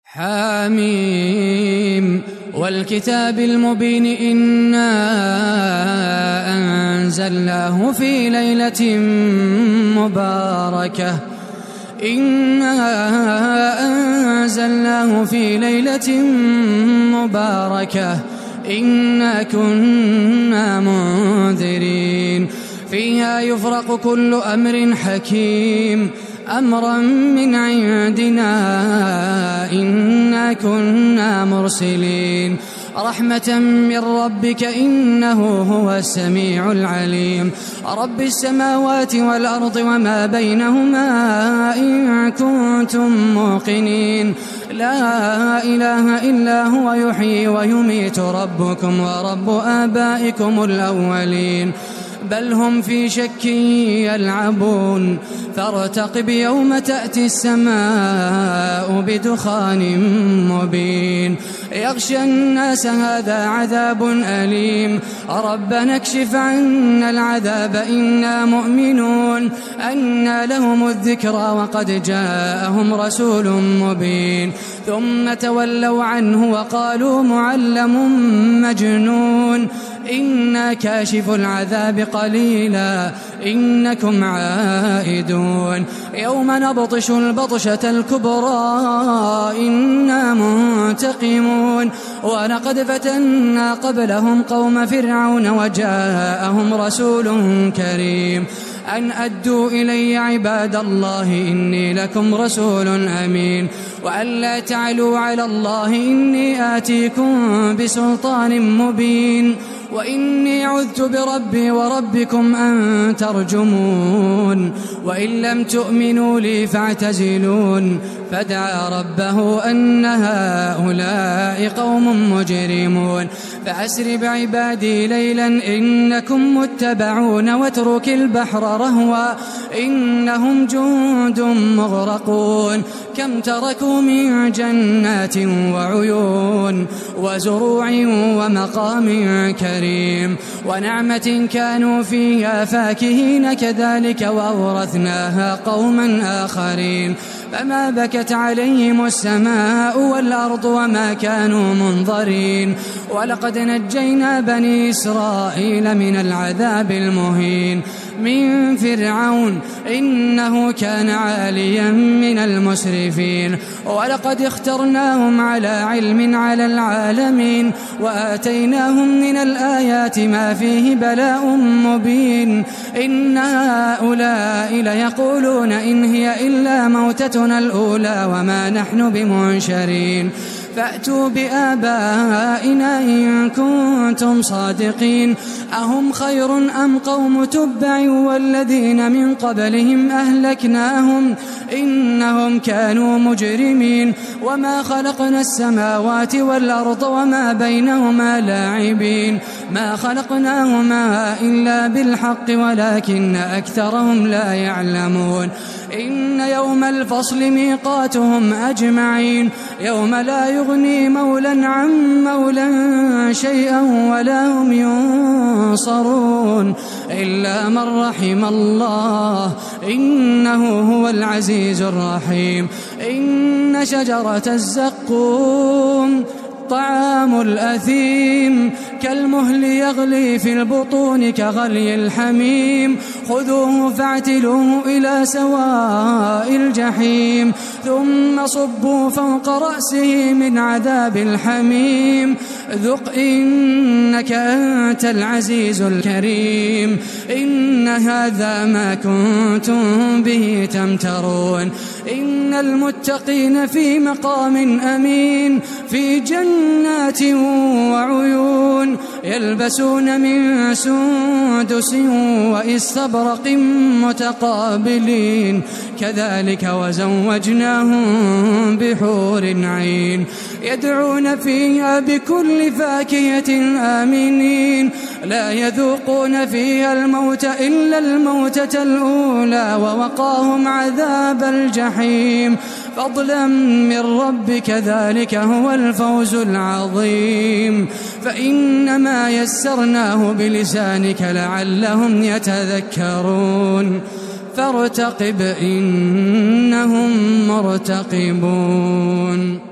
حاميم والكتاب المبين إنا أنزلناه في ليلة مباركة إنا كنا منذرين فيها يفرق كل أمر حكيم أمرا من عندنا إنا كنا مرسلين رحمة من ربك إنه هو السميع العليم رب السماوات والأرض وما بينهما إن كنتم موقنين لا إله إلا هو يحيي ويميت ربكم ورب آبائكم الأولين بل هم في شك يلعبون فارتقب يوم تأتي السماء بدخان مبين يغشى الناس هذا عذاب أليم ربنا اكشف عنا العذاب إنا مؤمنون أنى لهم الذكرى وقد جاءهم رسول مبين ثم تولوا عنه وقالوا معلم مجنون إنا كاشف العذاب قليلا إنكم عائدون يوم نبطش البطشة الكبرى إنا منتقمون ولقد فتنا قبلهم قوم فرعون وجاءهم رسول كريم أن أدوا إلي عباد الله إني لكم رسول أمين وأن لا تعلوا على الله إني آتيكم بسلطان مبين وإني عذت بربي وربكم أن ترجمون وإن لم تؤمنوا لي فاعتزلون فدعا ربه أن هؤلاء قوم مجرمون فأسر بعبادي ليلا إنكم متبعون واترك البحر رهوا إنهم جند مغرقون كم تركوا من جنات وعيون وزروع ومقام كريم ونعمة كانوا فيها فاكهين كذلك وأورثناها قوما آخرين فما بكت عليهم السماء والأرض وما كانوا منظرين ولقد نجينا بني إسرائيل من العذاب المهين من فرعون إنه كان عاليا من المسرفين ولقد اخترناهم على علم على العالمين وآتيناهم من الآيات ما فيه بلاء مبين إن هؤلاء ليقولون إن هي إلا موتتنا الأولى وما نحن بمنشرين فأتوا بآبائنا إن كنتم صادقين أهم خير أم قوم تبع والذين من قبلهم أهلكناهم إنهم كانوا مجرمين وما خلقنا السماوات والأرض وما بينهما لاعبين ما خلقناهما إلا بالحق ولكن أكثرهم لا يعلمون إن يوم الفصل ميقاتهم أجمعين يوم لا يغني مولى عن مولى شيئا ولا هم ينصرون إلا من رحم الله إنه هو العزيز الرحيم إن شجرة الزقوم طعام الأثيم كالمهل يغلي في البطون كغلي الحميم خذوه فاعتلوه إلى سواء الجحيم ثم صبوا فوق رأسه من عذاب الحميم ذق إنك أنت العزيز الكريم إن هذا ما كنتم به تمترون إن المتقين في مقام أمين في جنات وعيون يلبسون من سندس وإستبرق متقابلين كذلك وزوجناهم بحور عين يدعون فيها بكل فاكهة آمنين لا يذوقون فيها الموت إلا الموتة الأولى ووقاهم عذاب الجحيم فضلا من ربك ذلك هو الفوز العظيم فإنما يسرناه بلسانك لعلهم يتذكرون فارتقب إنهم مرتقبون.